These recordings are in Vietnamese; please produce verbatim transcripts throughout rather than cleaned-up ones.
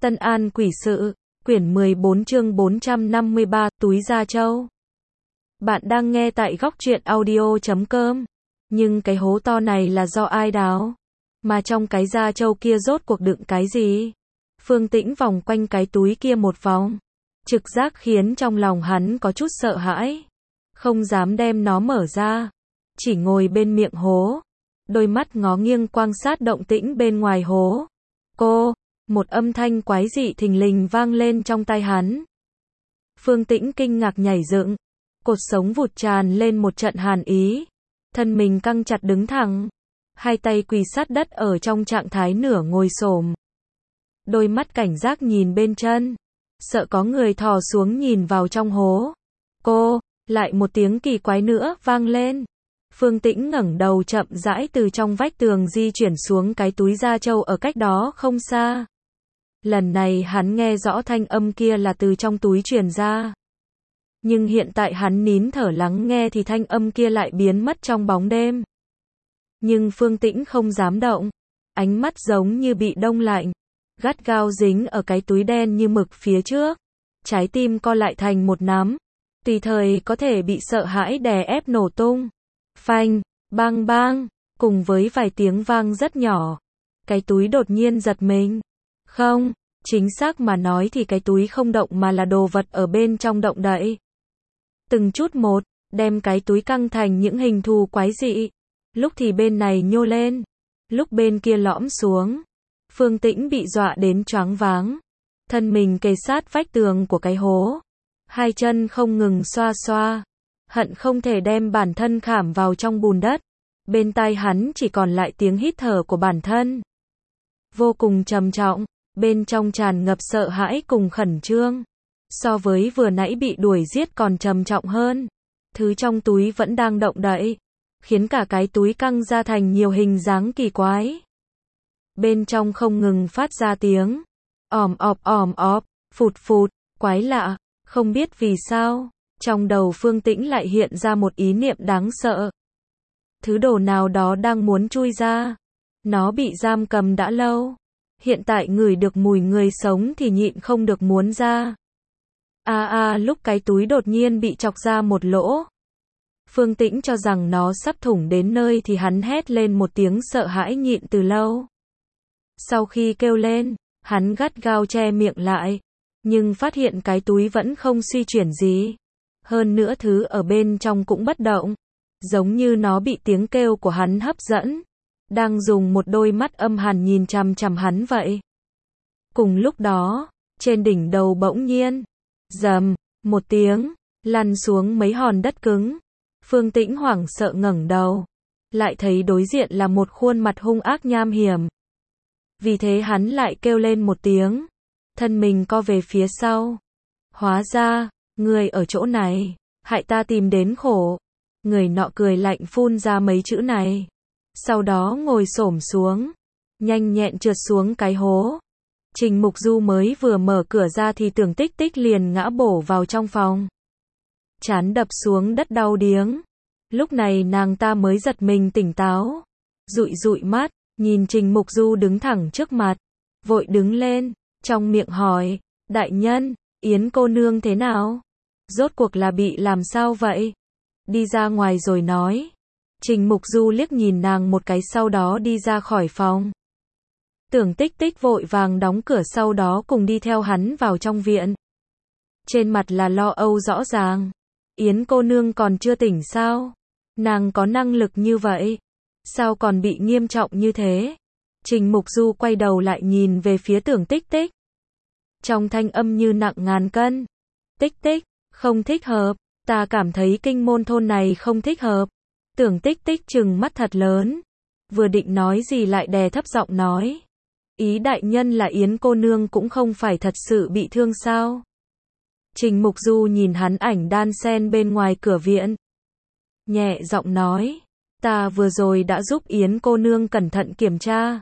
Tân An Quỷ Sự, quyển mười bốn chương bốn trăm năm mươi ba, túi da trâu. Bạn đang nghe tại góc truyện audio chấm com. Nhưng cái hố to này là do ai đào? Mà trong cái da trâu kia rốt cuộc đựng cái gì? Phương Tĩnh vòng quanh cái túi kia một vòng. Trực giác khiến trong lòng hắn có chút sợ hãi. Không dám đem nó mở ra. Chỉ ngồi bên miệng hố. Đôi mắt ngó nghiêng quan sát động tĩnh bên ngoài hố. Cô! Một âm thanh quái dị thình lình vang lên trong tai hắn. Phương Tĩnh kinh ngạc nhảy dựng. Cột sống vụt tràn lên một trận hàn ý. Thân mình căng chặt đứng thẳng. Hai tay quỳ sát đất ở trong trạng thái nửa ngồi xổm. Đôi mắt cảnh giác nhìn bên chân. Sợ có người thò xuống nhìn vào trong hố. Cô! Lại một tiếng kỳ quái nữa vang lên. Phương Tĩnh ngẩng đầu chậm rãi từ trong vách tường di chuyển xuống cái túi da trâu ở cách đó không xa. Lần này hắn nghe rõ thanh âm kia là từ trong túi truyền ra. Nhưng hiện tại hắn nín thở lắng nghe thì thanh âm kia lại biến mất trong bóng đêm. Nhưng Phương Tĩnh không dám động. Ánh mắt giống như bị đông lạnh. Gắt gao dính ở cái túi đen như mực phía trước. Trái tim co lại thành một nắm. Tùy thời có thể bị sợ hãi đè ép nổ tung. Phanh, bang bang, cùng với vài tiếng vang rất nhỏ. Cái túi đột nhiên giật mình. Không, chính xác mà nói thì cái túi không động mà là đồ vật ở bên trong động đậy. Từng chút một, đem cái túi căng thành những hình thù quái dị. Lúc thì bên này nhô lên, lúc bên kia lõm xuống. Phương Tĩnh bị dọa đến choáng váng. Thân mình kề sát vách tường của cái hố. Hai chân không ngừng xoa xoa. Hận không thể đem bản thân khảm vào trong bùn đất. Bên tai hắn chỉ còn lại tiếng hít thở của bản thân. Vô cùng trầm trọng, bên trong tràn ngập sợ hãi cùng khẩn trương. So với vừa nãy bị đuổi giết còn trầm trọng hơn. Thứ trong túi vẫn đang động đậy, khiến cả cái túi căng ra thành nhiều hình dáng kỳ quái. Bên trong không ngừng phát ra tiếng òm ọp òm ọp, phụt phụt, quái lạ, không biết vì sao. Trong đầu Phương Tĩnh lại hiện ra một ý niệm đáng sợ. Thứ đồ nào đó đang muốn chui ra. Nó bị giam cầm đã lâu. Hiện tại ngửi được mùi người sống thì nhịn không được muốn ra. A a lúc cái túi đột nhiên bị chọc ra một lỗ. Phương Tĩnh cho rằng nó sắp thủng đến nơi thì hắn hét lên một tiếng sợ hãi nhịn từ lâu. Sau khi kêu lên, hắn gắt gao che miệng lại. Nhưng phát hiện cái túi vẫn không suy chuyển gì. Hơn nữa thứ ở bên trong cũng bất động. Giống như nó bị tiếng kêu của hắn hấp dẫn. Đang dùng một đôi mắt âm hàn nhìn chằm chằm hắn vậy. Cùng lúc đó, trên đỉnh đầu bỗng nhiên, rầm, một tiếng, lăn xuống mấy hòn đất cứng. Phương Tĩnh hoảng sợ ngẩng đầu. Lại thấy đối diện là một khuôn mặt hung ác nham hiểm. Vì thế hắn lại kêu lên một tiếng. Thân mình co về phía sau. Hóa ra, người ở chỗ này, hại ta tìm đến khổ. Người nọ cười lạnh phun ra mấy chữ này. Sau đó ngồi xổm xuống. Nhanh nhẹn trượt xuống cái hố. Trình Mục Du mới vừa mở cửa ra thì Tưởng Tích Tích liền ngã bổ vào trong phòng. Trán đập xuống đất đau điếng. Lúc này nàng ta mới giật mình tỉnh táo. Dụi dụi mắt, nhìn Trình Mục Du đứng thẳng trước mặt. Vội đứng lên, trong miệng hỏi, đại nhân, Yến cô nương thế nào? Rốt cuộc là bị làm sao vậy? Đi ra ngoài rồi nói. Trình Mục Du liếc nhìn nàng một cái sau đó đi ra khỏi phòng. Tưởng Tích Tích vội vàng đóng cửa sau đó cùng đi theo hắn vào trong viện. Trên mặt là lo âu rõ ràng. Yến cô nương còn chưa tỉnh sao? Nàng có năng lực như vậy? Sao còn bị nghiêm trọng như thế? Trình Mục Du quay đầu lại nhìn về phía Tưởng Tích Tích. Trong thanh âm như nặng ngàn cân. Tích Tích, không thích hợp. Ta cảm thấy kinh môn thôn này không thích hợp. Tưởng Tích Tích trừng mắt thật lớn. Vừa định nói gì lại đè thấp giọng nói. Ý đại nhân là Yến cô nương cũng không phải thật sự bị thương sao? Trình Mục Du nhìn hắn ảnh đan sen bên ngoài cửa viện. Nhẹ giọng nói. Ta vừa rồi đã giúp Yến cô nương cẩn thận kiểm tra.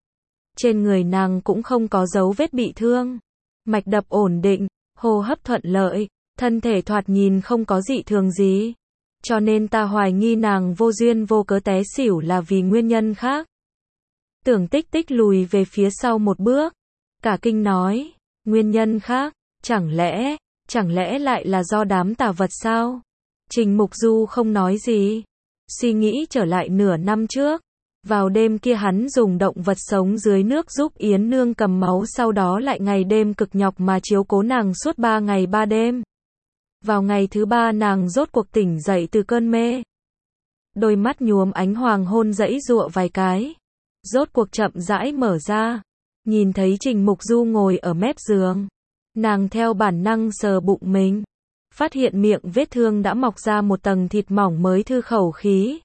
Trên người nàng cũng không có dấu vết bị thương. Mạch đập ổn định, hô hấp thuận lợi, thân thể thoạt nhìn không có dị thường gì. Cho nên ta hoài nghi nàng vô duyên vô cớ té xỉu là vì nguyên nhân khác. Tưởng Tích Tích lùi về phía sau một bước. Cả kinh nói, Nguyên nhân khác, chẳng lẽ, chẳng lẽ lại là do đám tà vật sao? Trình Mục Du không nói gì. Suy nghĩ trở lại nửa năm trước. Vào đêm kia hắn dùng động vật sống dưới nước giúp Yến Nương cầm máu, sau đó lại ngày đêm cực nhọc mà chiếu cố nàng suốt ba ngày ba đêm. Vào ngày thứ ba nàng rốt cuộc tỉnh dậy từ cơn mê. Đôi mắt nhuốm ánh hoàng hôn giãy giụa vài cái. Rốt cuộc chậm rãi mở ra. Nhìn thấy Trình Mục Du ngồi ở mép giường. Nàng theo bản năng sờ bụng mình. Phát hiện miệng vết thương đã mọc ra một tầng thịt mỏng mới thư khẩu khí.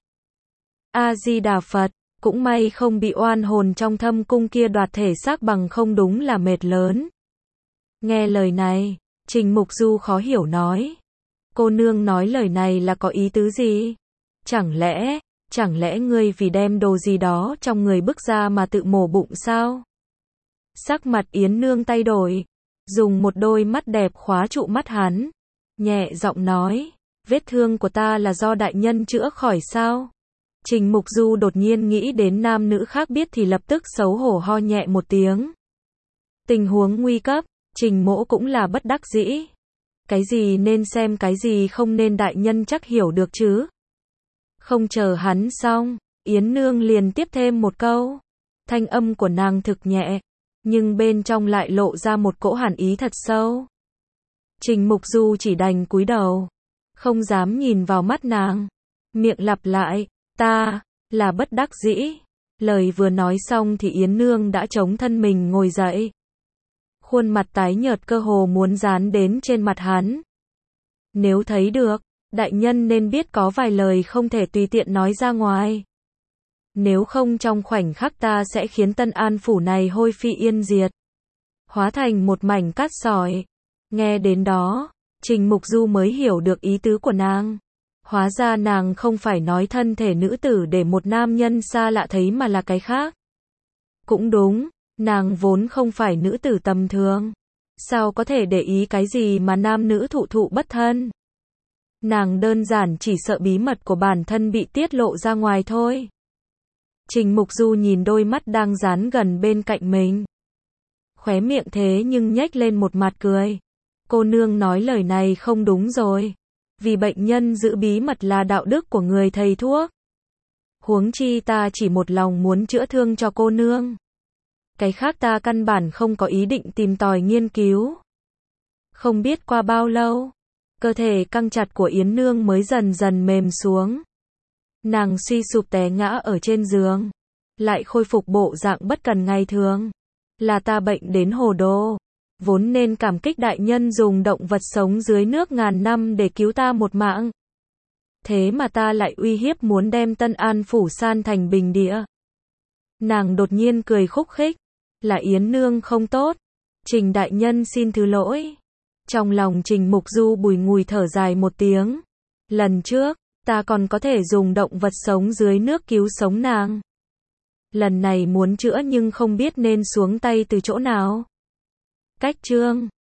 A-di-đà Phật, cũng may không bị oan hồn trong thâm cung kia đoạt thể xác, bằng không đúng là mệt lớn. Nghe lời này, Trình Mục Du khó hiểu nói. Cô nương nói lời này là có ý tứ gì? Chẳng lẽ, chẳng lẽ ngươi vì đem đồ gì đó trong người bức ra mà tự mổ bụng sao? Sắc mặt Yến Nương thay đổi, dùng một đôi mắt đẹp khóa trụ mắt hắn, nhẹ giọng nói, vết thương của ta là do đại nhân chữa khỏi sao? Trình Mục Du đột nhiên nghĩ đến nam nữ khác biết thì lập tức xấu hổ ho nhẹ một tiếng. Tình huống nguy cấp, Trình Mỗ cũng là bất đắc dĩ. Cái gì nên xem, cái gì không nên, đại nhân chắc hiểu được chứ? Không chờ hắn xong, Yến Nương liền tiếp thêm một câu. Thanh âm của nàng thực nhẹ, nhưng bên trong lại lộ ra một cỗ hàn ý thật sâu. Trình Mục Du chỉ đành cúi đầu, không dám nhìn vào mắt nàng. Miệng lặp lại, ta, là bất đắc dĩ. Lời vừa nói xong thì Yến Nương đã chống thân mình ngồi dậy. Khuôn mặt tái nhợt cơ hồ muốn dán đến trên mặt hắn. Nếu thấy được, đại nhân nên biết có vài lời không thể tùy tiện nói ra ngoài. Nếu không trong khoảnh khắc ta sẽ khiến Tân An phủ này hôi phi yên diệt. Hóa thành một mảnh cát sỏi. Nghe đến đó, Trình Mục Du mới hiểu được ý tứ của nàng. Hóa ra nàng không phải nói thân thể nữ tử để một nam nhân xa lạ thấy mà là cái khác. Cũng đúng, nàng vốn không phải nữ tử tầm thường. Sao có thể để ý cái gì mà nam nữ thụ thụ bất thân? Nàng đơn giản chỉ sợ bí mật của bản thân bị tiết lộ ra ngoài thôi. Trình Mục Du nhìn đôi mắt đang dán gần bên cạnh mình. Khóe miệng thế nhưng nhếch lên một mặt cười. Cô nương nói lời này không đúng rồi. Vì bệnh nhân giữ bí mật là đạo đức của người thầy thuốc. Huống chi ta chỉ một lòng muốn chữa thương cho cô nương. Cái khác ta căn bản không có ý định tìm tòi nghiên cứu. Không biết qua bao lâu, cơ thể căng chặt của Yến Nương mới dần dần mềm xuống. Nàng suy sụp té ngã ở trên giường, lại khôi phục bộ dạng bất cần ngày thường. Là ta bệnh đến hồ đồ, vốn nên cảm kích đại nhân dùng động vật sống dưới nước ngàn năm để cứu ta một mạng. Thế mà ta lại uy hiếp muốn đem Tân An phủ san thành bình địa. Nàng đột nhiên cười khúc khích, là Yến Nương không tốt. Trình đại nhân xin thứ lỗi. Trong lòng Trình Mục Du bùi ngùi thở dài một tiếng. Lần trước, ta còn có thể dùng động vật sống dưới nước cứu sống nàng. Lần này muốn chữa nhưng không biết nên xuống tay từ chỗ nào. Cách chương